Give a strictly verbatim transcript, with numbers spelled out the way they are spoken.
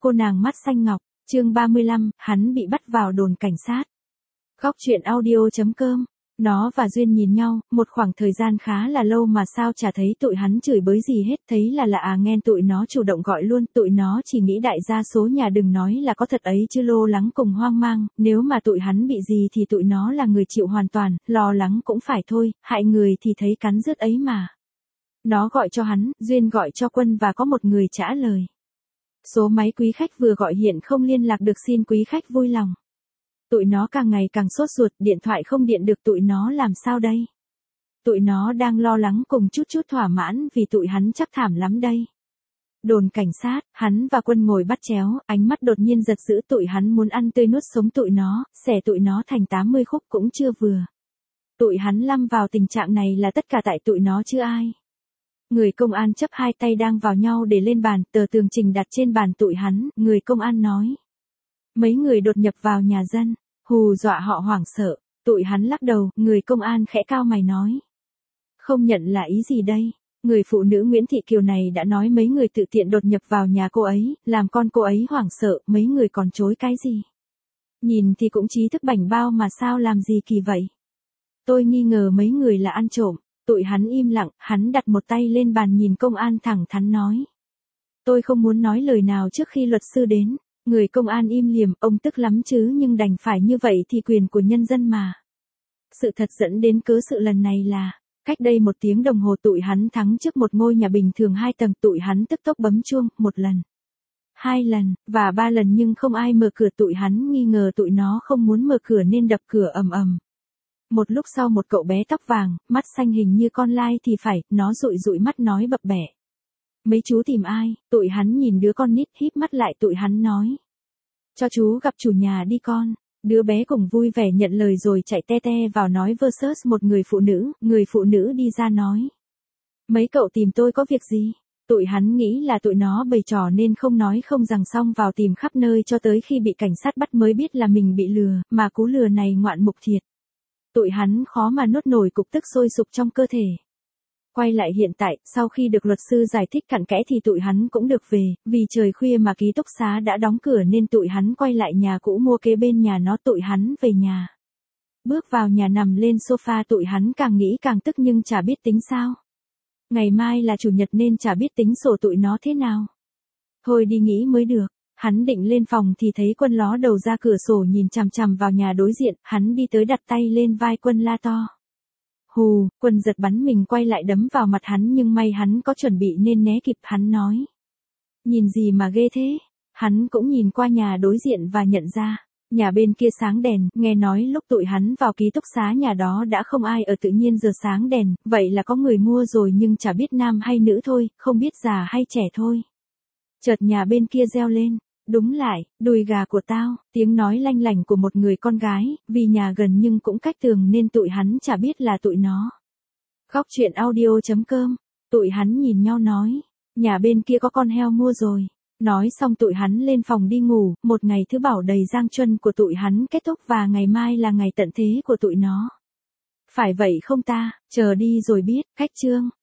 cô nàng mắt xanh ngọc, chương ba mươi lăm, hắn bị bắt vào đồn cảnh sát. Góc truyện audio chấm com. Nó và Duyên nhìn nhau, một khoảng thời gian khá là lâu mà sao chả thấy tụi hắn chửi bới gì hết, thấy là lạ à nghe tụi nó chủ động gọi luôn, tụi nó chỉ nghĩ đại gia số nhà đừng nói là có thật ấy chứ lo lắng cùng hoang mang, nếu mà tụi hắn bị gì thì tụi nó là người chịu hoàn toàn, lo lắng cũng phải thôi, hại người thì thấy cắn rứt ấy mà. Nó gọi cho hắn, Duyên gọi cho Quân và có một người trả lời. Số máy quý khách vừa gọi hiện không liên lạc được, xin quý khách vui lòng. Tụi nó càng ngày càng sốt ruột, điện thoại không điện được tụi nó làm sao đây? Tụi nó đang lo lắng cùng chút chút thỏa mãn vì tụi hắn chắc thảm lắm đây. Đồn cảnh sát, hắn và Quân ngồi bắt chéo, ánh mắt đột nhiên giật dữ, tụi hắn muốn ăn tươi nuốt sống tụi nó, xẻ tụi nó thành tám mươi khúc cũng chưa vừa. Tụi hắn lâm vào tình trạng này là tất cả tại tụi nó chứ ai. Người công an chấp hai tay đang vào nhau để lên bàn, tờ tường trình đặt trên bàn tụi hắn, người công an nói. Mấy người đột nhập vào nhà dân, hù dọa họ hoảng sợ, tụi hắn lắc đầu, người công an khẽ cao mày nói. Không nhận là ý gì đây? Người phụ nữ Nguyễn Thị Kiều này đã nói mấy người tự tiện đột nhập vào nhà cô ấy, làm con cô ấy hoảng sợ, mấy người còn chối cái gì? Nhìn thì cũng trí thức bảnh bao mà sao làm gì kỳ vậy? Tôi nghi ngờ mấy người là ăn trộm. Tụi hắn im lặng, hắn đặt một tay lên bàn nhìn công an thẳng thắn nói. Tôi không muốn nói lời nào trước khi luật sư đến. Người công an im liềm, ông tức lắm chứ nhưng đành phải như vậy thì quyền của nhân dân mà. Sự thật dẫn đến cớ sự lần này là, cách đây một tiếng đồng hồ tụi hắn thắng trước một ngôi nhà bình thường hai tầng, tụi hắn tức tốc bấm chuông, một lần, hai lần, và ba lần nhưng không ai mở cửa, tụi hắn nghi ngờ tụi nó không muốn mở cửa nên đập cửa ầm ầm. Một lúc sau một cậu bé tóc vàng, mắt xanh hình như con lai thì phải, nó dụi dụi mắt nói bập bẹ. Mấy chú tìm ai? Tụi hắn nhìn đứa con nít híp mắt lại, tụi hắn nói. Cho chú gặp chủ nhà đi con. Đứa bé cùng vui vẻ nhận lời rồi chạy te te vào nói versus một người phụ nữ, người phụ nữ đi ra nói. Mấy cậu tìm tôi có việc gì? Tụi hắn nghĩ là tụi nó bày trò nên không nói không rằng xong vào tìm khắp nơi cho tới khi bị cảnh sát bắt mới biết là mình bị lừa, mà cú lừa này ngoạn mục thiệt. Tụi hắn khó mà nuốt nổi cục tức sôi sục trong cơ thể. Quay lại hiện tại, sau khi được luật sư giải thích cặn kẽ thì tụi hắn cũng được về, vì trời khuya mà ký túc xá đã đóng cửa nên tụi hắn quay lại nhà cũ mua kế bên nhà nó, tụi hắn về nhà. Bước vào nhà nằm lên sofa, tụi hắn càng nghĩ càng tức nhưng chả biết tính sao. Ngày mai là chủ nhật nên chả biết tính sổ tụi nó thế nào. Thôi đi nghĩ mới được. Hắn định lên phòng thì thấy Quân ló đầu ra cửa sổ nhìn chằm chằm vào nhà đối diện, hắn đi tới đặt tay lên vai Quân la to. Hù, Quân giật bắn mình quay lại đấm vào mặt hắn nhưng may hắn có chuẩn bị nên né kịp, hắn nói. Nhìn gì mà ghê thế? Hắn cũng nhìn qua nhà đối diện và nhận ra, nhà bên kia sáng đèn, nghe nói lúc tụi hắn vào ký túc xá nhà đó đã không ai ở tự nhiên giờ sáng đèn, vậy là có người mua rồi nhưng chả biết nam hay nữ thôi, không biết già hay trẻ thôi. Chợt nhà bên kia reo lên. Đúng lại, đùi gà của tao, tiếng nói lanh lảnh của một người con gái, vì nhà gần nhưng cũng cách tường nên tụi hắn chả biết là tụi nó. Góc truyện audio chấm com, tụi hắn nhìn nhau nói, nhà bên kia có con heo mua rồi. Nói xong tụi hắn lên phòng đi ngủ, một ngày thứ Bảo đầy giang chuân của tụi hắn kết thúc và ngày mai là ngày tận thế của tụi nó. Phải vậy không ta, chờ đi rồi biết, khách chương.